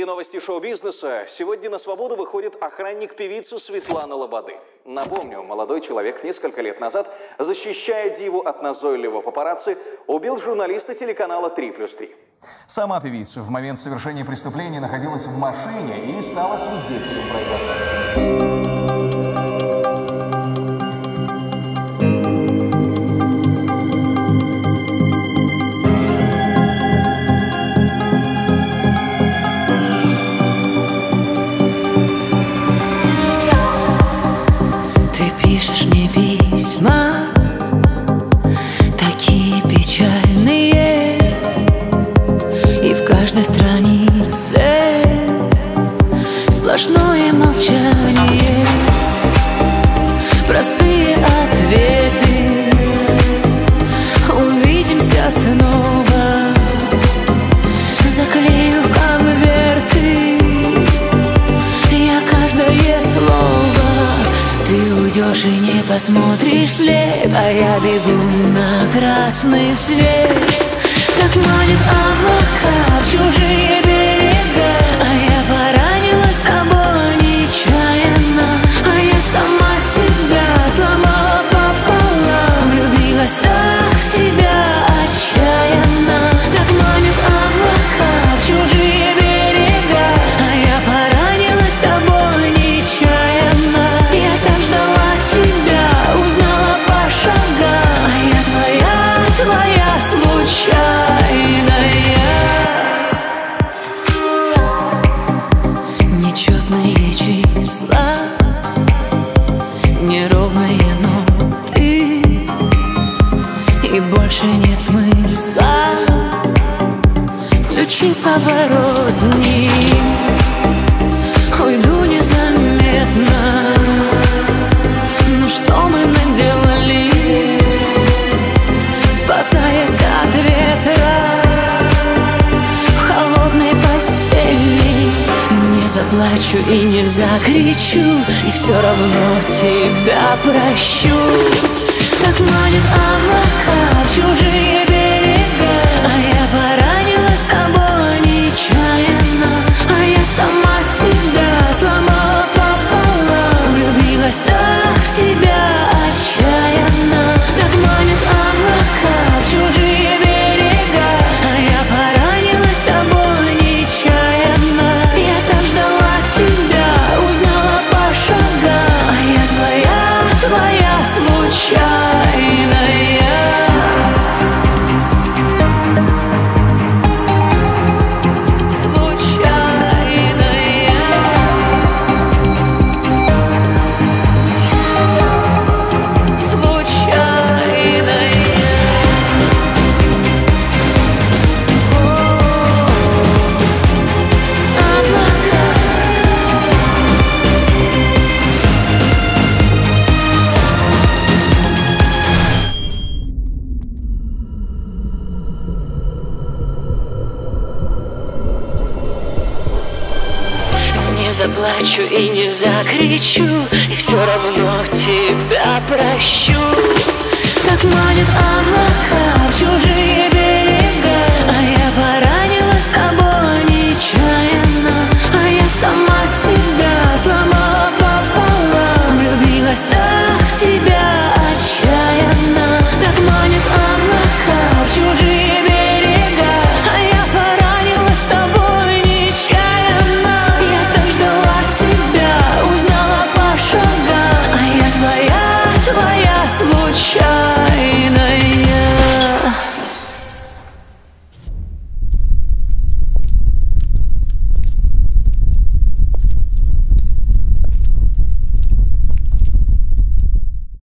новости шоу-бизнеса. Сегодня на свободу выходит охранник певицы Светланы Лободы. Напомню, молодой человек несколько лет назад, защищая диву от назойливого папарацци, убил журналиста телеканала 3+3. Сама певица в момент совершения преступления находилась в машине и стала свидетелем произошедшего. Пишешь мне письма, такие печальные, и в каждой странице сплошное молчание, простые ответы. Увидимся снова, заклею в конверты я каждое слово. Ты уйдешь и не посмотришь вслед, а я бегу на красный свет. Так манит облака в чужие берега, а я поранила с тобой нечаянно, а я сама себя сломала пополам, влюбилась так в тебя отчаянно. Так манит облака в чужие берега, а я поранила с тобой нечаянно. Я так ждала тебя, узнала по шагам, а я твоя случайная. Нечетные числа, неровные ноты, и больше нет смысла. Включи поворотник, уйду незаметно. Ну что мы наделали, спасаясь от ветра в холодной постели? Не заплачу и не закричу, и все равно тебя прощу. Так манит облака в чужие берега, а я поранила с тобой нечаянно, а я сама себя сломала пополам, влюбилась так в тебя отчаянно. Так манит облака в чужие берега, а я поранила с тобой нечаянно. Я так ждала тебя, узнала по шагам, а я твоя случайная. Не заплачу и не закричу, и все равно тебя прощу. Так манит облака в чужие берега,